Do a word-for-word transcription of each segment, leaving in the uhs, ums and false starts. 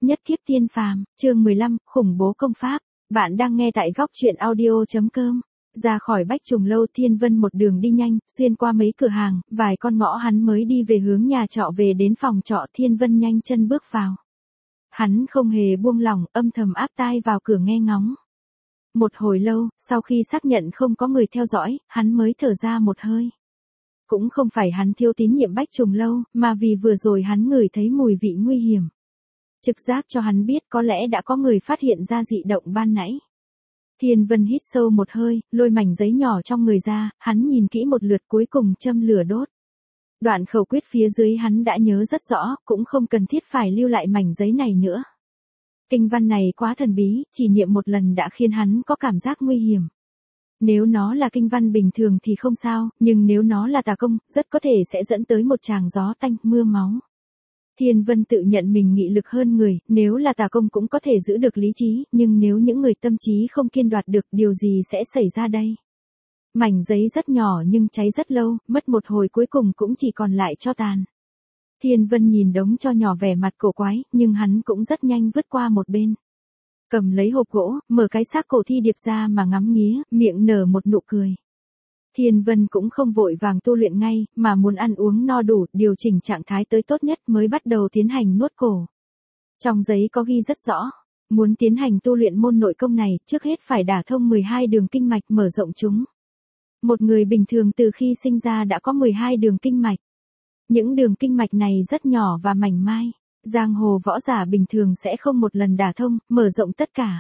Nhất kiếp tiên phàm, chương mười lăm, khủng bố công pháp. Bạn đang nghe tại góc truyện audio.com. Ra khỏi Bách Trùng Lâu, Thiên Vân một đường đi nhanh, xuyên qua mấy cửa hàng, vài con ngõ hắn mới đi về hướng nhà trọ. Về đến phòng trọ, Thiên Vân nhanh chân bước vào. Hắn không hề buông lỏng, âm thầm áp tai vào cửa nghe ngóng. Một hồi lâu, sau khi xác nhận không có người theo dõi, hắn mới thở ra một hơi. Cũng không phải hắn thiếu tín nhiệm Bách Trùng Lâu, mà vì vừa rồi hắn ngửi thấy mùi vị nguy hiểm. Trực giác cho hắn biết có lẽ đã có người phát hiện ra dị động ban nãy. Thiên Vân hít sâu một hơi, lôi mảnh giấy nhỏ trong người ra, hắn nhìn kỹ một lượt cuối cùng châm lửa đốt. Đoạn khẩu quyết phía dưới hắn đã nhớ rất rõ, cũng không cần thiết phải lưu lại mảnh giấy này nữa. Kinh văn này quá thần bí, chỉ niệm một lần đã khiến hắn có cảm giác nguy hiểm. Nếu nó là kinh văn bình thường thì không sao, nhưng nếu nó là tà công, rất có thể sẽ dẫn tới một tràng gió tanh, mưa máu. Thiên Vân tự nhận mình nghị lực hơn người, nếu là tà công cũng có thể giữ được lý trí, nhưng nếu những người tâm trí không kiên đoạt được, điều gì sẽ xảy ra đây? Mảnh giấy rất nhỏ nhưng cháy rất lâu, mất một hồi cuối cùng cũng chỉ còn lại tro tàn. Thiên Vân nhìn đống tro nhỏ vẻ mặt cổ quái, nhưng hắn cũng rất nhanh vứt qua một bên. Cầm lấy hộp gỗ, mở cái xác cổ thi điệp ra mà ngắm nghía, miệng nở một nụ cười. Thiên Vân cũng không vội vàng tu luyện ngay, mà muốn ăn uống no đủ, điều chỉnh trạng thái tới tốt nhất mới bắt đầu tiến hành nuốt cổ. Trong giấy có ghi rất rõ, muốn tiến hành tu luyện môn nội công này, trước hết phải đả thông mười hai đường kinh mạch, mở rộng chúng. Một người bình thường từ khi sinh ra đã có mười hai đường kinh mạch. Những đường kinh mạch này rất nhỏ và mảnh mai. Giang hồ võ giả bình thường sẽ không một lần đả thông, mở rộng tất cả.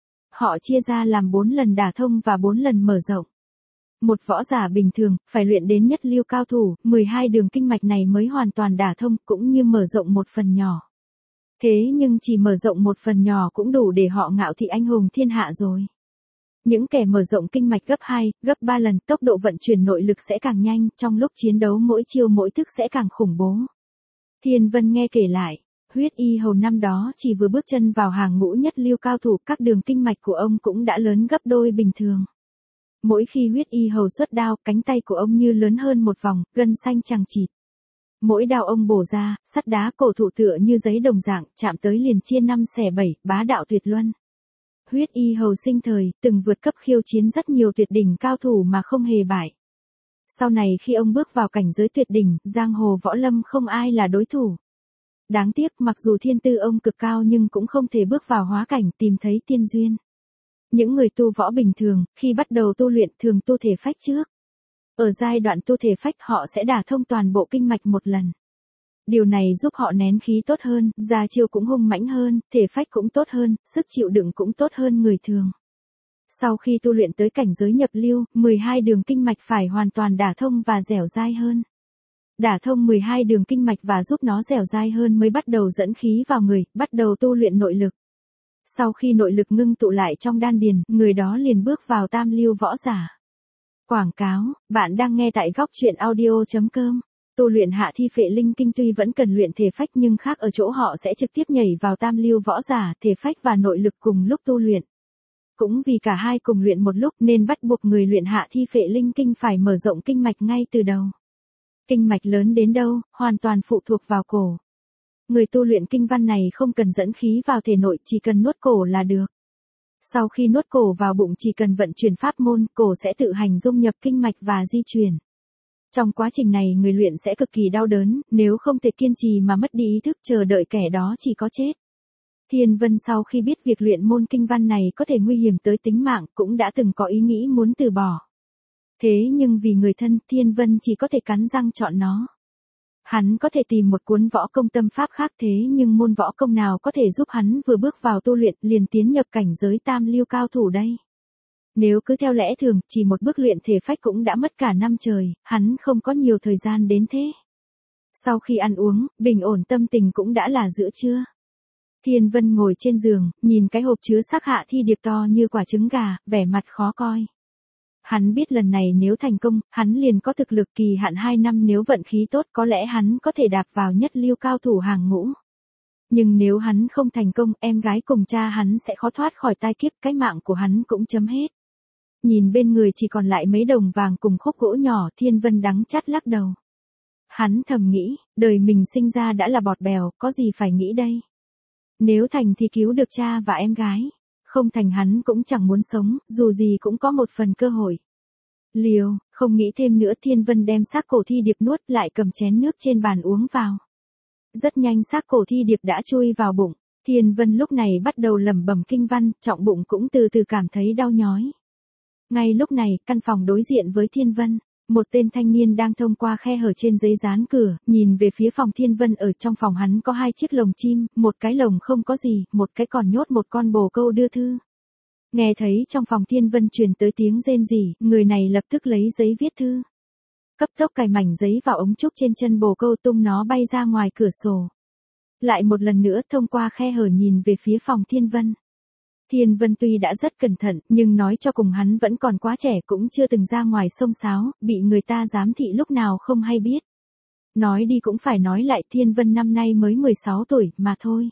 Họ chia ra làm bốn lần đả thông và bốn lần mở rộng. Một võ giả bình thường, phải luyện đến nhất lưu cao thủ, mười hai đường kinh mạch này mới hoàn toàn đả thông, cũng như mở rộng một phần nhỏ. Thế nhưng chỉ mở rộng một phần nhỏ cũng đủ để họ ngạo thị anh hùng thiên hạ rồi. Những kẻ mở rộng kinh mạch gấp hai, gấp ba lần, tốc độ vận chuyển nội lực sẽ càng nhanh, trong lúc chiến đấu mỗi chiêu mỗi thức sẽ càng khủng bố. Thiên Vân nghe kể lại. Huyết Y Hầu năm đó chỉ vừa bước chân vào hàng ngũ nhất lưu cao thủ, các đường kinh mạch của ông cũng đã lớn gấp đôi bình thường. Mỗi khi Huyết Y Hầu xuất đao, cánh tay của ông như lớn hơn một vòng, gân xanh chằng chịt. Mỗi đao ông bổ ra, sắt đá cổ thụ tựa như giấy đồng dạng, chạm tới liền chia năm xẻ bảy, bá đạo tuyệt luân. Huyết Y Hầu sinh thời, từng vượt cấp khiêu chiến rất nhiều tuyệt đỉnh cao thủ mà không hề bại. Sau này khi ông bước vào cảnh giới tuyệt đỉnh, giang hồ võ lâm không ai là đối thủ. Đáng tiếc, mặc dù thiên tư ông cực cao nhưng cũng không thể bước vào hóa cảnh, tìm thấy tiên duyên. Những người tu võ bình thường, khi bắt đầu tu luyện thường tu thể phách trước. Ở giai đoạn tu thể phách họ sẽ đả thông toàn bộ kinh mạch một lần. Điều này giúp họ nén khí tốt hơn, ra chiêu cũng hung mãnh hơn, thể phách cũng tốt hơn, sức chịu đựng cũng tốt hơn người thường. Sau khi tu luyện tới cảnh giới nhập lưu, mười hai đường kinh mạch phải hoàn toàn đả thông và dẻo dai hơn. Đả thông mười hai đường kinh mạch và giúp nó dẻo dai hơn mới bắt đầu dẫn khí vào người, bắt đầu tu luyện nội lực. Sau khi nội lực ngưng tụ lại trong đan điền, người đó liền bước vào tam lưu võ giả. Quảng cáo, bạn đang nghe tại góc truyện audio.com. Tu luyện hạ thi phệ linh kinh tuy vẫn cần luyện thể phách nhưng khác ở chỗ họ sẽ trực tiếp nhảy vào tam lưu võ giả, thể phách và nội lực cùng lúc tu luyện. Cũng vì cả hai cùng luyện một lúc nên bắt buộc người luyện hạ thi phệ linh kinh phải mở rộng kinh mạch ngay từ đầu. Kinh mạch lớn đến đâu, hoàn toàn phụ thuộc vào cổ. Người tu luyện kinh văn này không cần dẫn khí vào thể nội, chỉ cần nuốt cổ là được. Sau khi nuốt cổ vào bụng chỉ cần vận chuyển pháp môn, cổ sẽ tự hành dung nhập kinh mạch và di chuyển. Trong quá trình này người luyện sẽ cực kỳ đau đớn, nếu không thể kiên trì mà mất đi ý thức chờ đợi kẻ đó chỉ có chết. Thiên Vân sau khi biết việc luyện môn kinh văn này có thể nguy hiểm tới tính mạng cũng đã từng có ý nghĩ muốn từ bỏ. Thế nhưng vì người thân, Thiên Vân chỉ có thể cắn răng chọn nó. Hắn có thể tìm một cuốn võ công tâm pháp khác, thế nhưng môn võ công nào có thể giúp hắn vừa bước vào tu luyện liền tiến nhập cảnh giới tam lưu cao thủ đây? Nếu cứ theo lẽ thường, chỉ một bước luyện thể phách cũng đã mất cả năm trời, hắn không có nhiều thời gian đến thế. Sau khi ăn uống, bình ổn tâm tình cũng đã là giữa trưa. Thiên Vân ngồi trên giường, nhìn cái hộp chứa xác hạ thi điệp to như quả trứng gà, vẻ mặt khó coi. Hắn biết lần này nếu thành công, hắn liền có thực lực kỳ hạn hai năm, nếu vận khí tốt có lẽ hắn có thể đạp vào nhất lưu cao thủ hàng ngũ. Nhưng nếu hắn không thành công, em gái cùng cha hắn sẽ khó thoát khỏi tai kiếp, cái mạng của hắn cũng chấm hết. Nhìn bên người chỉ còn lại mấy đồng vàng cùng khúc gỗ nhỏ, Thiên Vân đắng chát lắc đầu. Hắn thầm nghĩ, đời mình sinh ra đã là bọt bèo, có gì phải nghĩ đây. Nếu thành thì cứu được cha và em gái. Không thành hắn cũng chẳng muốn sống, dù gì cũng có một phần cơ hội. Liều, không nghĩ thêm nữa, Thiên Vân đem xác cổ thi điệp nuốt lại, cầm chén nước trên bàn uống vào. Rất nhanh xác cổ thi điệp đã chui vào bụng. Thiên Vân lúc này bắt đầu lẩm bẩm kinh văn, trọng bụng cũng từ từ cảm thấy đau nhói. Ngay lúc này, căn phòng đối diện với Thiên Vân, một tên thanh niên đang thông qua khe hở trên giấy dán cửa, nhìn về phía phòng Thiên Vân. Ở trong phòng hắn có hai chiếc lồng chim, một cái lồng không có gì, một cái còn nhốt một con bồ câu đưa thư. Nghe thấy trong phòng Thiên Vân truyền tới tiếng rên rỉ, người này lập tức lấy giấy viết thư. Cấp tốc cài mảnh giấy vào ống trúc trên chân bồ câu, tung nó bay ra ngoài cửa sổ. Lại một lần nữa thông qua khe hở nhìn về phía phòng Thiên Vân. Thiên Vân tuy đã rất cẩn thận, nhưng nói cho cùng hắn vẫn còn quá trẻ, cũng chưa từng ra ngoài xông xáo, bị người ta giám thị lúc nào không hay biết. Nói đi cũng phải nói lại, Thiên Vân năm nay mới mười sáu tuổi mà thôi.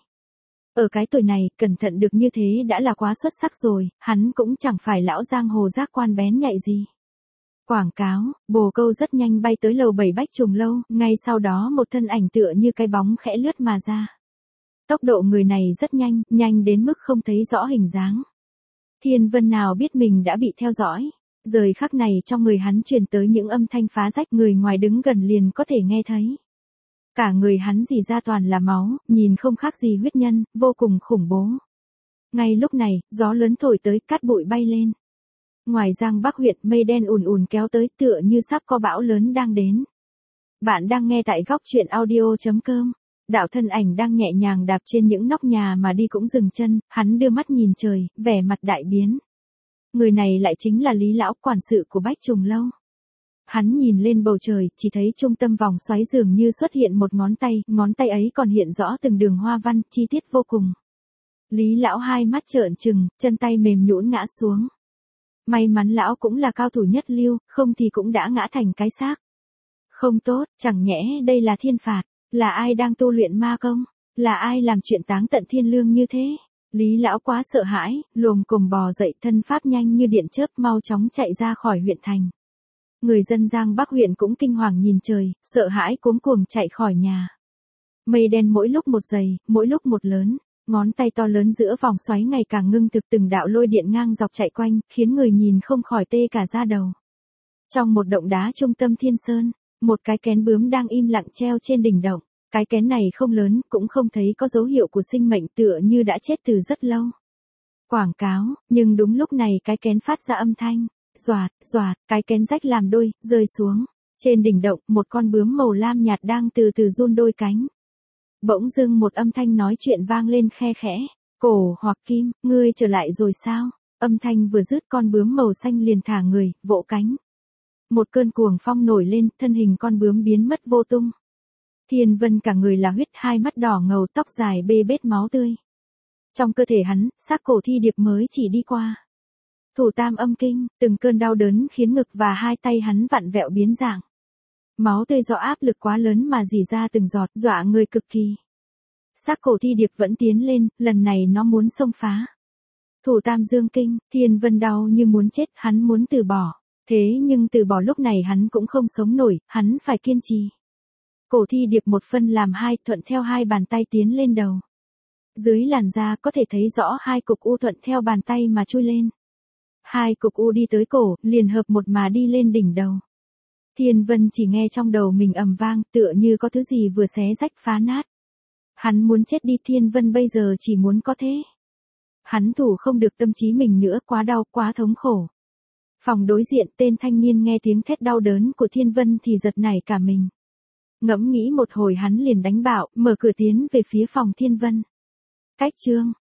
Ở cái tuổi này, cẩn thận được như thế đã là quá xuất sắc rồi, hắn cũng chẳng phải lão giang hồ giác quan bén nhạy gì. Quảng cáo, bồ câu rất nhanh bay tới lầu bảy Bách Trùng Lâu, ngay sau đó một thân ảnh tựa như cái bóng khẽ lướt mà ra. Tốc độ người này rất nhanh, nhanh đến mức không thấy rõ hình dáng. Thiên Vân nào biết mình đã bị theo dõi. Giờ khắc này trong người hắn truyền tới những âm thanh phá rách, người ngoài đứng gần liền có thể nghe thấy. Cả người hắn rỉ ra toàn là máu, nhìn không khác gì huyết nhân, vô cùng khủng bố. Ngay lúc này, gió lớn thổi tới, cát bụi bay lên. Ngoài Giang Bắc huyện, mây đen ùn ùn kéo tới, tựa như sắp có bão lớn đang đến. Bạn đang nghe tại góc truyện audio chấm com. Đạo thân ảnh đang nhẹ nhàng đạp trên những nóc nhà mà đi cũng dừng chân, hắn đưa mắt nhìn trời, vẻ mặt đại biến. Người này lại chính là Lý lão, quản sự của Bách Trùng Lâu. Hắn nhìn lên bầu trời, chỉ thấy trung tâm vòng xoáy dường như xuất hiện một ngón tay, ngón tay ấy còn hiện rõ từng đường hoa văn, chi tiết vô cùng. Lý lão hai mắt trợn trừng, chân tay mềm nhũn ngã xuống. May mắn lão cũng là cao thủ nhất lưu, không thì cũng đã ngã thành cái xác. Không tốt, chẳng nhẽ đây là thiên phạt, là ai đang tu luyện ma công, là ai làm chuyện táng tận thiên lương như thế? Lý lão quá sợ hãi, luồm cồm bò dậy, thân pháp nhanh như điện chớp, mau chóng chạy ra khỏi huyện thành. Người dân Giang Bắc huyện cũng kinh hoàng nhìn trời, sợ hãi cuống cuồng chạy khỏi nhà. Mây đen mỗi lúc một dày, mỗi lúc một lớn, ngón tay to lớn giữa vòng xoáy ngày càng ngưng thực, từng đạo lôi điện ngang dọc chạy quanh, khiến người nhìn không khỏi tê cả da đầu. Trong một động đá trung tâm Thiên Sơn, một cái kén bướm đang im lặng treo trên đỉnh động. Cái kén này không lớn, cũng không thấy có dấu hiệu của sinh mệnh, tựa như đã chết từ rất lâu. Quảng cáo, nhưng đúng lúc này cái kén phát ra âm thanh. Doạt, doạt, cái kén rách làm đôi, rơi xuống. Trên đỉnh động, một con bướm màu lam nhạt đang từ từ run đôi cánh. Bỗng dưng một âm thanh nói chuyện vang lên khe khẽ. Cổ hoặc Kim, ngươi trở lại rồi sao? Âm thanh vừa dứt, con bướm màu xanh liền thả người, vỗ cánh. Một cơn cuồng phong nổi lên, thân hình con bướm biến mất vô tung. Thiên Vân cả người là huyết, hai mắt đỏ ngầu, tóc dài bê bết máu tươi. Trong cơ thể hắn, xác cổ thi điệp mới chỉ đi qua. Thủ tam âm kinh, từng cơn đau đớn khiến ngực và hai tay hắn vặn vẹo biến dạng. Máu tươi do áp lực quá lớn mà rỉ ra từng giọt, dọa người cực kỳ. Xác cổ thi điệp vẫn tiến lên, lần này nó muốn xông phá. Thủ tam dương kinh, Thiên Vân đau như muốn chết, hắn muốn từ bỏ. Thế nhưng từ bỏ lúc này hắn cũng không sống nổi, hắn phải kiên trì. Cổ thi điệp một phân làm hai, thuận theo hai bàn tay tiến lên đầu. Dưới làn da có thể thấy rõ hai cục u thuận theo bàn tay mà chui lên. Hai cục u đi tới cổ, liền hợp một mà đi lên đỉnh đầu. Thiên Vân chỉ nghe trong đầu mình ầm vang, tựa như có thứ gì vừa xé rách phá nát. Hắn muốn chết đi, Thiên Vân bây giờ chỉ muốn có thế. Hắn thủ không được tâm trí mình nữa, quá đau, quá thống khổ. Phòng đối diện, tên thanh niên nghe tiếng thét đau đớn của Thiên Vân thì giật nảy cả mình. Ngẫm nghĩ một hồi hắn liền đánh bạo, mở cửa tiến về phía phòng Thiên Vân. Cách chương